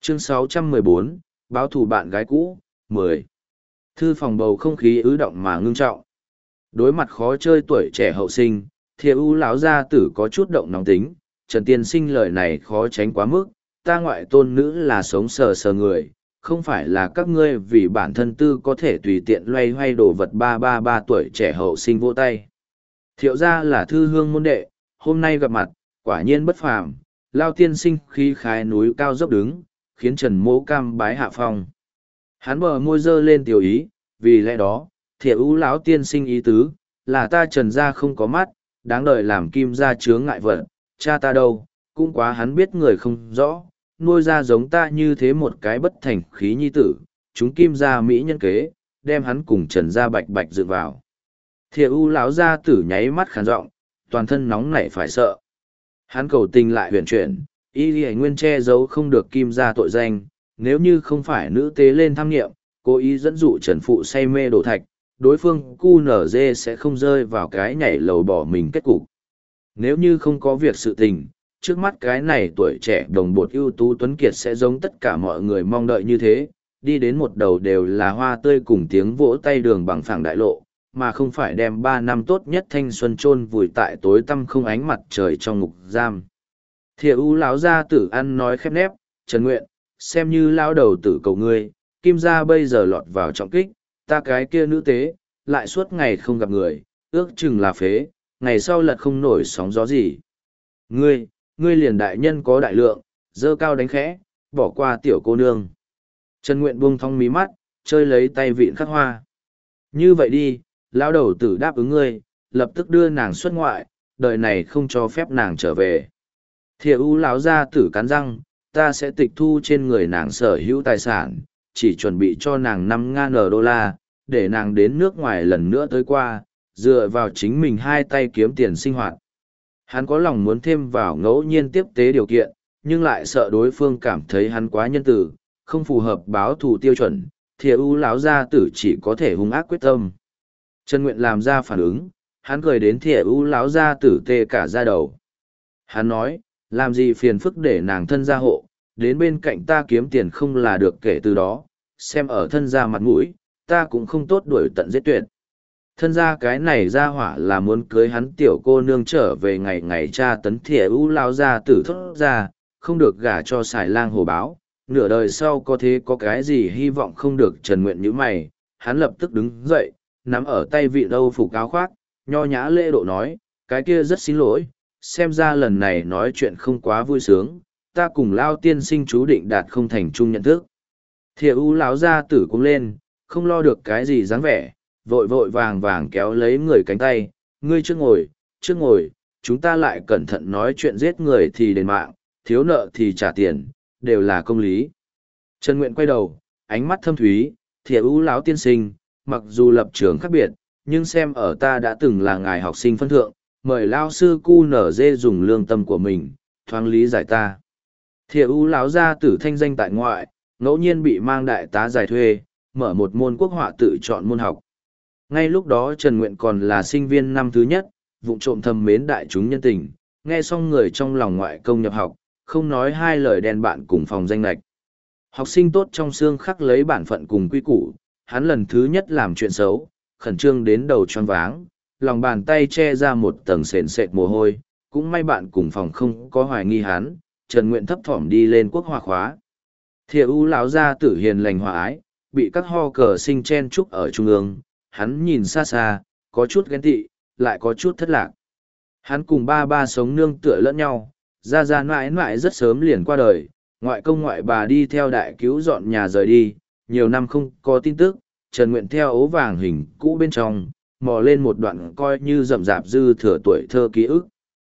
Chương 614, báo thù bạn gái cũ, 10. Thư phòng bầu không khí ứ động mà ngưng trọng. Đối mặt khó chơi tuổi trẻ hậu sinh, Thiệu U lão gia tử có chút động nóng tính, Trần Tiên Sinh lời này khó tránh quá mức, ta ngoại tôn nữ là sống sờ sờ người, không phải là các ngươi vì bản thân tư có thể tùy tiện loay hoay đồ vật 333 tuổi trẻ hậu sinh vỗ tay. Thiệu gia là thư hương môn đệ, hôm nay gặp mặt, quả nhiên bất phàm, Lao Tiên Sinh khí khái núi cao dốc đứng, khiến Trần Mỗ cam bái hạ phong. Hắn bờ môi dơ lên tiểu ý, vì lẽ đó, Thiệu U lão tiên sinh ý tứ, là ta Trần gia không có mắt, đáng đời làm kim gia chướng ngại vật, cha ta đâu, cũng quá hắn biết người không rõ, nuôi ra giống ta như thế một cái bất thành khí nhi tử, chúng kim gia mỹ nhân kế, đem hắn cùng Trần gia bạch bạch dựng vào. Thiệu U lão gia tử nháy mắt khàn giọng, toàn thân nóng nảy phải sợ. Hắn cầu tình lại huyền chuyển, y lì nguyên che giấu không được kim gia tội danh, nếu như không phải nữ tế lên tham nghiệm, cố ý dẫn dụ Trần Phụ say mê đổ thạch, đối phương cu nở dê sẽ không rơi vào cái nhảy lầu bỏ mình kết cục. Nếu như không có việc sự tình, trước mắt cái này tuổi trẻ đồng bột ưu tú tuấn kiệt sẽ giống tất cả mọi người mong đợi như thế, đi đến một đầu đều là hoa tươi cùng tiếng vỗ tay đường bằng phẳng đại lộ, mà không phải đem 3 năm tốt nhất thanh xuân chôn vùi tại tối tăm không ánh mặt trời trong ngục giam. Thiệu U lão gia tử ăn nói khép nép, Trần Nguyện, xem như lao đầu tử cầu ngươi, kim gia bây giờ lọt vào trọng kích, ta cái kia nữ tế, lại suốt ngày không gặp người, ước chừng là phế, ngày sau lật không nổi sóng gió gì. Ngươi liền đại nhân có đại lượng, dơ cao đánh khẽ, bỏ qua tiểu cô nương. Trần Nguyện buông thong mí mắt, chơi lấy tay vịn khắc hoa. Như vậy đi, lão đầu tử đáp ứng ngươi, lập tức đưa nàng xuất ngoại, đời này không cho phép nàng trở về. Thiệu U lão gia tử cắn răng, ta sẽ tịch thu trên người nàng sở hữu tài sản, chỉ chuẩn bị cho nàng 5.000 đô la, để nàng đến nước ngoài lần nữa tới qua, dựa vào chính mình hai tay kiếm tiền sinh hoạt. Hắn có lòng muốn thêm vào ngẫu nhiên tiếp tế điều kiện, nhưng lại sợ đối phương cảm thấy hắn quá nhân từ, không phù hợp báo thù tiêu chuẩn, Thiệu U lão gia tử chỉ có thể hung ác quyết tâm. Trần Nguyện làm ra phản ứng, hắn cười đến Thiệu U lão gia tử tê cả da đầu. Hắn nói, làm gì phiền phức để nàng thân gia hộ, đến bên cạnh ta kiếm tiền không là được kể từ đó, xem ở thân gia mặt mũi, ta cũng không tốt đuổi tận giết tuyệt. Thân gia cái này ra hỏa là muốn cưới hắn tiểu cô nương trở về ngày ngày tra tấn Thiệu U lao ra tử thốt ra, không được gả cho xài lang hồ báo, nửa đời sau có thế có cái gì hy vọng không được. Trần Nguyện như mày, hắn lập tức đứng dậy, nắm ở tay vị Âu phục áo khoác, nho nhã lễ độ nói, cái kia rất xin lỗi, xem ra lần này nói chuyện không quá vui sướng, ta cùng Lao tiên sinh chú định đạt không thành chung nhận thức. Thiệu U lão gia tử cũng lên, không lo được cái gì dáng vẻ, vội vội vàng vàng kéo lấy người cánh tay, ngươi trước ngồi, chúng ta lại cẩn thận nói chuyện giết người thì đền mạng, thiếu nợ thì trả tiền, đều là công lý. Trần Nguyện quay đầu, ánh mắt thâm thúy, Thiệu U lão tiên sinh, mặc dù lập trường khác biệt, nhưng xem ở ta đã từng là ngài học sinh phân thượng, mời lao sư cu nở dê dùng lương tâm của mình, thoáng lý giải ta. Thiệu U lão gia tử thanh danh tại ngoại, ngẫu nhiên bị mang đại tá giải thuê, mở một môn quốc họa tự chọn môn học. Ngay lúc đó Trần Nguyện còn là sinh viên năm thứ nhất, vụng trộm thầm mến đại chúng nhân tình, nghe xong người trong lòng ngoại công nhập học, không nói hai lời đen bạn cùng phòng danh lệch. Học sinh tốt trong xương khắc lấy bản phận cùng quy củ, hắn lần thứ nhất làm chuyện xấu, khẩn trương đến đầu choáng váng, lòng bàn tay che ra một tầng sền sệt mồ hôi, cũng may bạn cùng phòng không có hoài nghi hắn, Trần Nguyện thấp thỏm đi lên quốc họa khóa. Thiệu U lão gia tử hiền lành hòa ái, bị các ho cờ sinh chen chúc ở trung ương, hắn nhìn xa xa, có chút ghen tị, lại có chút thất lạc. Hắn cùng ba sống nương tựa lẫn nhau, ra mãi mãi rất sớm liền qua đời, ngoại công ngoại bà đi theo đại cứu dọn nhà rời đi, nhiều năm không có tin tức, Trần Nguyện theo ố vàng hình cũ bên trong, mò lên một đoạn coi như rậm rạp dư thừa tuổi thơ ký ức.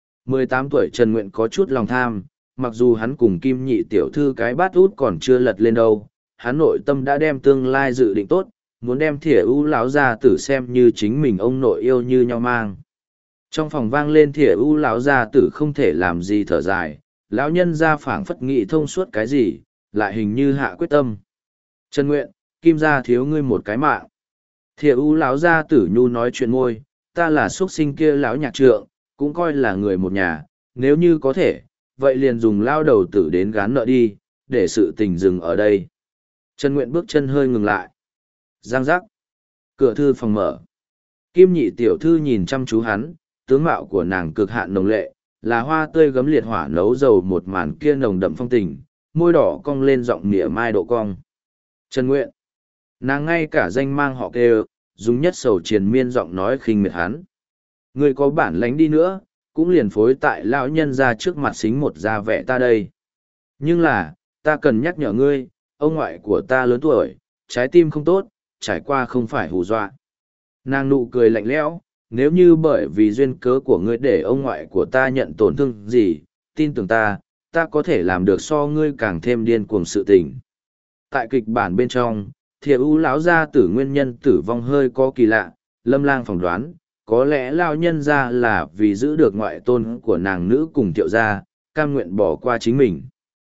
18 tuổi Trần Nguyện có chút lòng tham, mặc dù hắn cùng Kim Nhị tiểu thư cái bát út còn chưa lật lên đâu, hắn nội tâm đã đem tương lai dự định tốt, muốn đem Thiệu U lão gia tử xem như chính mình ông nội yêu như nhau mang. Trong phòng vang lên Thiệu U lão gia tử không thể làm gì thở dài, lão nhân gia phảng phất nghị thông suốt cái gì, lại hình như hạ quyết tâm. Trần Nguyện, Kim gia thiếu ngươi một cái mạng. Thiệu U lão gia tử nhu nói chuyện môi, ta là xuất sinh kia lão nhạc trượng, cũng coi là người một nhà, nếu như có thể, vậy liền dùng lao đầu tử đến gán nợ đi, để sự tình dừng ở đây. Trần Nguyện bước chân hơi ngừng lại. Giang giác. Cửa thư phòng mở. Kim nhị tiểu thư nhìn chăm chú hắn, tướng mạo của nàng cực hạn nồng lệ, là hoa tươi gấm liệt hỏa nấu dầu một màn kia nồng đậm phong tình, môi đỏ cong lên giọng mỉa mai độ cong. Trần Nguyện. Nàng ngay cả danh mang họ kêu, dùng nhất sầu triền miên giọng nói khinh miệt hắn. Ngươi có bản lánh đi nữa, cũng liền phối tại lão nhân ra trước mặt xính một da vẻ ta đây. Nhưng là, ta cần nhắc nhở ngươi, ông ngoại của ta lớn tuổi, trái tim không tốt, trải qua không phải hù dọa. Nàng nụ cười lạnh lẽo, nếu như bởi vì duyên cớ của ngươi để ông ngoại của ta nhận tổn thương gì, tin tưởng ta có thể làm được so ngươi càng thêm điên cuồng sự tình. Tại kịch bản bên trong, Thiệu U lão gia tử nguyên nhân tử vong hơi có kỳ lạ, Lâm Lang phỏng đoán, có lẽ lão nhân ra là vì giữ được ngoại tôn của nàng nữ cùng Thiệu gia, cam nguyện bỏ qua chính mình.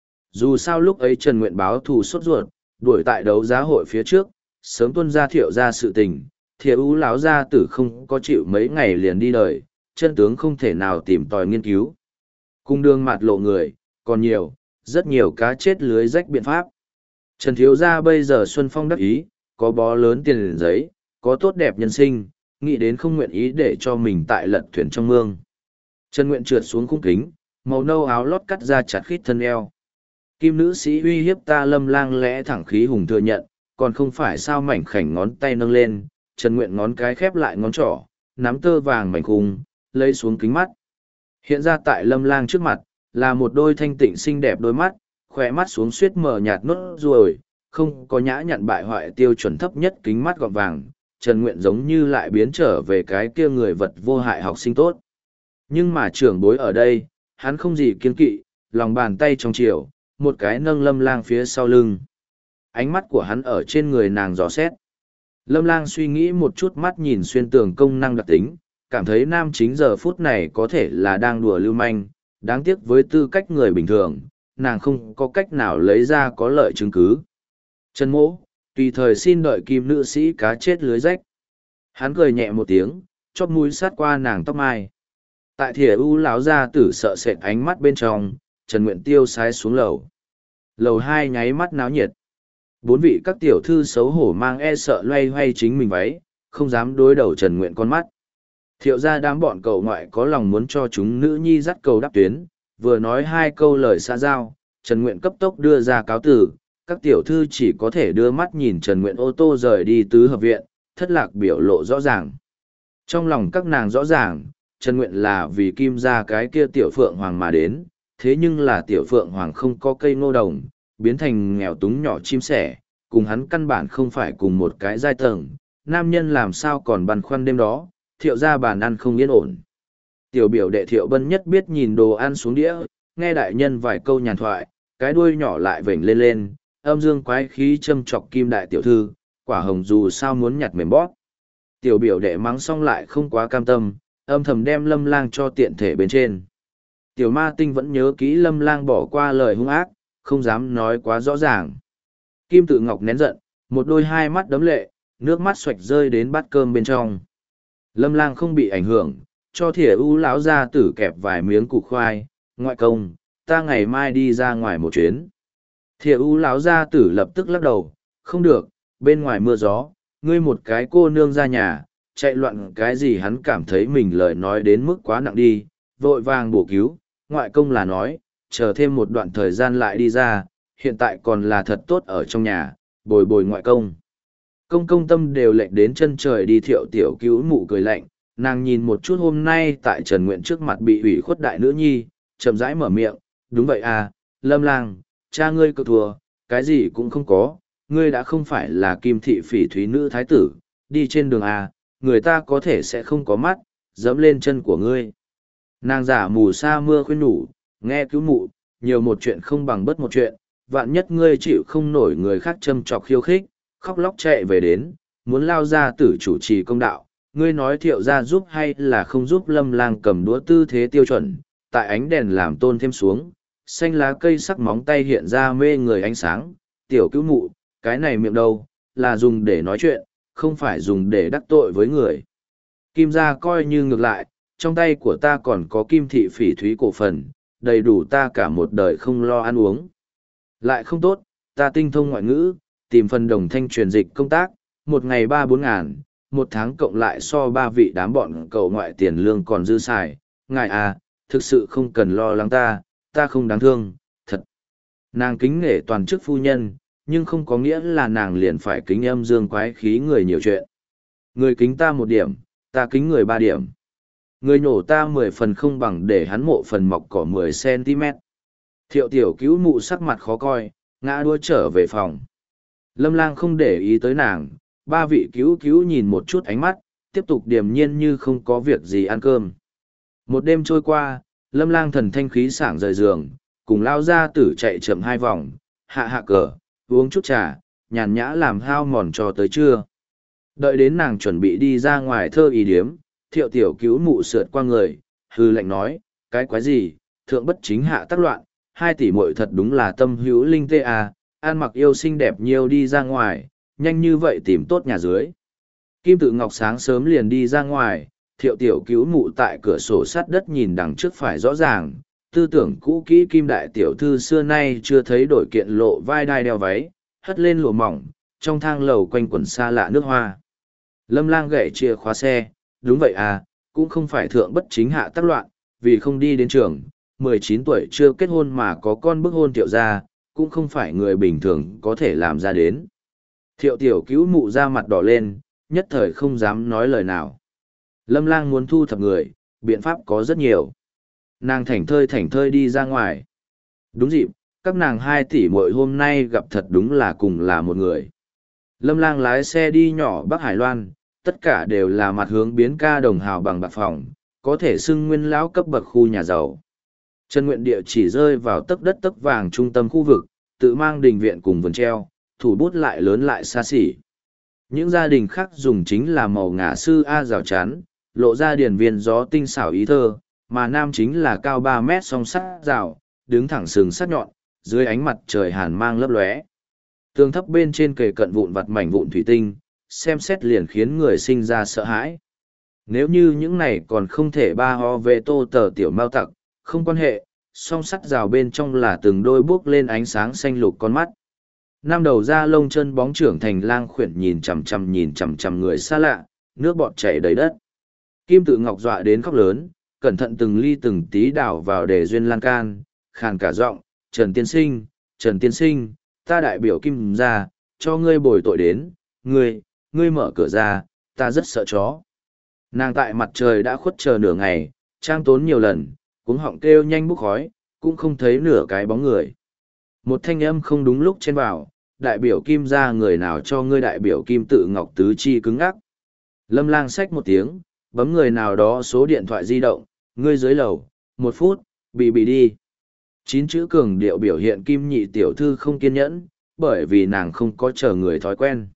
Dù sao lúc ấy Trần Nguyện báo thù sốt ruột, đuổi tại đấu giá hội phía trước, sớm tuân ra Thiệu gia sự tình, Thiệu U lão gia tử không có chịu mấy ngày liền đi đời, chân tướng không thể nào tìm tòi nghiên cứu. Cung đường mạt lộ người, còn nhiều, rất nhiều cá chết lưới rách biện pháp. Trần thiếu gia bây giờ xuân phong đắc ý, có bó lớn tiền giấy, có tốt đẹp nhân sinh, nghĩ đến không nguyện ý để cho mình tại lật thuyền trong mương. Trần Nguyện trượt xuống khung kính, màu nâu áo lót cắt ra chặt khít thân eo. Kim nữ sĩ uy hiếp ta Lâm Lang lẽ thẳng khí hùng thừa nhận, còn không phải sao mảnh khảnh ngón tay nâng lên, Trần Nguyện ngón cái khép lại ngón trỏ, nắm tơ vàng mảnh khung, lấy xuống kính mắt. Hiện ra tại Lâm Lang trước mặt, là một đôi thanh tịnh xinh đẹp đôi mắt, khỏe mắt xuống suýt mờ nhạt nốt ruồi, không có nhã nhặn bại hoại tiêu chuẩn thấp nhất kính mắt gọt vàng, Trần Nguyện giống như lại biến trở về cái kia người vật vô hại học sinh tốt. Nhưng mà trưởng bối ở đây, hắn không gì kiên kỵ, lòng bàn tay trong chiều, một cái nâng Lâm Lang phía sau lưng. Ánh mắt của hắn ở trên người nàng dò xét. Lâm Lang suy nghĩ một chút mắt nhìn xuyên tường công năng đặc tính, cảm thấy nam chính giờ phút này có thể là đang đùa lưu manh, đáng tiếc với tư cách người bình thường, nàng không có cách nào lấy ra có lợi chứng cứ. Trần mỗ, tùy thời xin đợi Kim nữ sĩ cá chết lưới rách. Hắn cười nhẹ một tiếng, chóp mũi sát qua nàng tóc mai. Tại Thiệu U lão gia tử sợ sệt ánh mắt bên trong, Trần Nguyện tiêu sái xuống lầu. Lầu 2 nháy mắt náo nhiệt. 4 vị các tiểu thư xấu hổ mang e sợ loay hoay chính mình váy, không dám đối đầu Trần Nguyện con mắt. Thiệu gia đám bọn cậu ngoại có lòng muốn cho chúng nữ nhi dắt cầu đáp tuyến, vừa nói 2 câu lời xã giao, Trần Nguyện cấp tốc đưa ra cáo tử, các tiểu thư chỉ có thể đưa mắt nhìn Trần Nguyện ô tô rời đi tứ hợp viện, thất lạc biểu lộ rõ ràng. Trong lòng các nàng rõ ràng, Trần Nguyện là vì Kim gia cái kia tiểu phượng hoàng mà đến, thế nhưng là tiểu phượng hoàng không có cây ngô đồng, biến thành nghèo túng nhỏ chim sẻ, cùng hắn căn bản không phải cùng một cái giai tầng, nam nhân làm sao còn băn khoăn đêm đó, Thiệu gia bàn ăn không yên ổn. Tiểu biểu đệ Thiệu Bân nhất biết nhìn đồ ăn xuống đĩa, nghe đại nhân vài câu nhàn thoại, cái đuôi nhỏ lại vểnh lên lên, âm dương quái khí châm chọc Kim đại tiểu thư, quả hồng dù sao muốn nhặt mềm bóp. Tiểu biểu đệ mắng xong lại không quá cam tâm, âm thầm đem Lâm Lang cho tiện thể bên trên. Tiểu ma tinh vẫn nhớ kỹ Lâm Lang bỏ qua lời hung ác, không dám nói quá rõ ràng. Kim tự ngọc nén giận, một đôi hai mắt đấm lệ, nước mắt xoạch rơi đến bát cơm bên trong. Lâm Lang không bị ảnh hưởng, cho Thiệu U lão gia tử kẹp vài miếng củ khoai, ngoại công, ta ngày mai đi ra ngoài một chuyến. Thiệu U lão gia tử lập tức lắc đầu, không được, bên ngoài mưa gió, ngươi một cái cô nương ra nhà, chạy loạn cái gì hắn cảm thấy mình lời nói đến mức quá nặng đi, vội vàng bổ cứu, ngoại công là nói, chờ thêm một đoạn thời gian lại đi ra, hiện tại còn là thật tốt ở trong nhà, bồi bồi ngoại công. Công tâm đều lệnh đến chân trời đi. Thiệu tiểu cứu mụ cười lạnh, nàng nhìn một chút hôm nay tại Trần Nguyện trước mặt bị ủy khuất đại nữ nhi, chậm rãi mở miệng, đúng vậy à, Lâm Lang, cha ngươi cực thua, cái gì cũng không có, ngươi đã không phải là Kim thị phỉ thúy nữ thái tử, đi trên đường à, người ta có thể sẽ không có mắt, dẫm lên chân của ngươi. Nàng giả mù sa mưa khuyên nhủ, nghe cứu mụ, nhiều một chuyện không bằng bất một chuyện, vạn nhất ngươi chịu không nổi người khác châm chọc khiêu khích, khóc lóc chạy về đến, muốn lao ra tử chủ trì công đạo, ngươi nói Thiệu gia giúp hay là không giúp. Lâm Lang cầm đũa tư thế tiêu chuẩn, tại ánh đèn làm tôn thêm xuống, xanh lá cây sắc móng tay hiện ra mê người ánh sáng, tiểu cứu mụ, cái này miệng đâu, là dùng để nói chuyện, không phải dùng để đắc tội với người. Kim gia coi như ngược lại, trong tay của ta còn có Kim thị phỉ thúy cổ phần, đầy đủ ta cả một đời không lo ăn uống. Lại không tốt, ta tinh thông ngoại ngữ, tìm phần đồng thanh truyền dịch công tác, một ngày 3-4 ngàn, một tháng cộng lại so ba vị đám bọn cậu ngoại tiền lương còn dư xài. Ngài à, thực sự không cần lo lắng ta không đáng thương, thật. Nàng kính nể toàn chức phu nhân, nhưng không có nghĩa là nàng liền phải kính âm dương quái khí người nhiều chuyện. Người kính ta 1 điểm, ta kính người 3 điểm. Người nổ ta 10 phần không bằng để hắn mộ phần mọc cỏ 10 cm. Thiệu tiểu cứu mụ sắc mặt khó coi, ngã đua trở về phòng. Lâm Lang không để ý tới nàng, ba vị cứu cứu nhìn một chút ánh mắt, tiếp tục điềm nhiên như không có việc gì ăn cơm. Một đêm trôi qua, Lâm Lang thần thanh khí sảng rời giường, cùng lao ra tử chạy chậm 2 vòng, hạ cờ, uống chút trà, nhàn nhã làm hao mòn cho tới trưa. Đợi đến nàng chuẩn bị đi ra ngoài thơ ý điếm, thiệu tiểu cứu mụ sượt qua người, hư lệnh nói, cái quái gì, thượng bất chính hạ tác loạn, 2 tỷ muội thật đúng là tâm hữu linh tê à, ăn mặc yêu xinh đẹp nhiều đi ra ngoài, nhanh như vậy tìm tốt nhà dưới. Kim Tự Ngọc sáng sớm liền đi ra ngoài, thiệu tiểu cứu mụ tại cửa sổ sát đất nhìn đằng trước phải rõ ràng, tư tưởng cũ kỹ Kim đại tiểu thư xưa nay chưa thấy đổi kiện lộ vai đai đeo váy, hất lên lụa mỏng, trong thang lầu quanh quẩn xa lạ nước hoa. Lâm Lang gậy chìa khóa xe, đúng vậy à, cũng không phải thượng bất chính hạ tác loạn, vì không đi đến trường, 19 tuổi chưa kết hôn mà có con bức hôn thiệu ra, cũng không phải người bình thường có thể làm ra đến. Thiệu tiểu cứu mụ ra mặt đỏ lên, nhất thời không dám nói lời nào. Lâm Lang muốn thu thập người, biện pháp có rất nhiều. Nàng thảnh thơi đi ra ngoài. Đúng dịp, các nàng 2 tỷ muội hôm nay gặp thật đúng là cùng là một người. Lâm Lang lái xe đi nhỏ Bắc Hải Loan, tất cả đều là mặt hướng biến ca đồng hào bằng bạc phòng, có thể xưng nguyên lão cấp bậc khu nhà giàu. Trần Nguyện địa chỉ rơi vào tấc đất tấc vàng trung tâm khu vực, tự mang đình viện cùng vườn treo, thủ bút lại lớn lại xa xỉ. Những gia đình khác dùng chính là màu ngả sư A rào chắn, lộ ra điển viên gió tinh xảo ý thơ, mà nam chính là cao 3 mét song sắt rào, đứng thẳng sừng sắc nhọn, dưới ánh mặt trời hàn mang lấp lóe. Tường thấp bên trên kề cận vụn vặt mảnh vụn thủy tinh, xem xét liền khiến người sinh ra sợ hãi. Nếu như những này còn không thể ba ho về tô tờ tiểu mao tặc, không quan hệ, song sắt rào bên trong là từng đôi bước lên ánh sáng xanh lục con mắt. Năm đầu da lông chân bóng trưởng thành lang khuyển nhìn chằm chằm người xa lạ, nước bọt chảy đầy đất. Kim Tự Ngọc dọa đến khóc lớn, cẩn thận từng ly từng tí đảo vào để duyên lan can, khàn cả giọng, Trần Tiên Sinh, ta đại biểu Kim ra, cho ngươi bồi tội đến, ngươi mở cửa ra, ta rất sợ chó. Nàng tại mặt trời đã khuất chờ nửa ngày, trang tốn nhiều lần, cuống họng kêu nhanh bốc khói, cũng không thấy nửa cái bóng người. Một thanh âm không đúng lúc chen vào, đại biểu Kim ra người nào cho ngươi đại biểu Kim Tự Ngọc tứ chi cứng ngắc. Lâm Lang xách một tiếng, bấm người nào đó số điện thoại di động, ngươi dưới lầu, 1 phút, bị đi. 9 chữ cường điệu biểu hiện Kim nhị tiểu thư không kiên nhẫn, bởi vì nàng không có chờ người thói quen.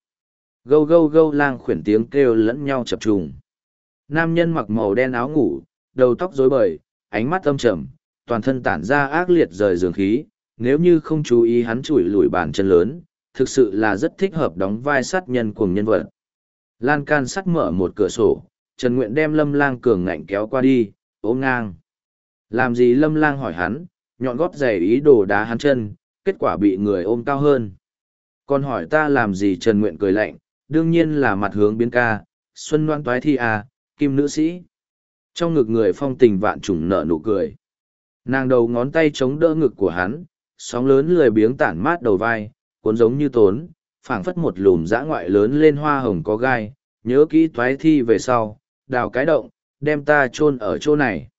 Gâu lang khuyển tiếng kêu lẫn nhau chập trùng. Nam nhân mặc màu đen áo ngủ, đầu tóc rối bời, ánh mắt âm trầm, toàn thân tản ra ác liệt rời giường khí, nếu như không chú ý hắn chủi lủi bàn chân lớn, thực sự là rất thích hợp đóng vai sát nhân cuồng nhân vật. Lan can sắt mở một cửa sổ, Trần Nguyện đem Lâm Lang cường ngạnh kéo qua đi, ôm ngang. Làm gì Lâm Lang hỏi hắn, nhọn gót giày ý đồ đá hắn chân, kết quả bị người ôm cao hơn. Còn hỏi ta làm gì Trần Nguyện cười lạnh, đương nhiên là mặt hướng biến ca, xuân loan toái thi à, Kim nữ sĩ. Trong ngực người phong tình vạn trùng nở nụ cười. Nàng đầu ngón tay chống đỡ ngực của hắn, sóng lớn lười biếng tản mát đầu vai, cuốn giống như tốn, phảng phất một lùm dã ngoại lớn lên hoa hồng có gai, nhớ kỹ toái thi về sau, đào cái động, đem ta chôn ở chỗ này.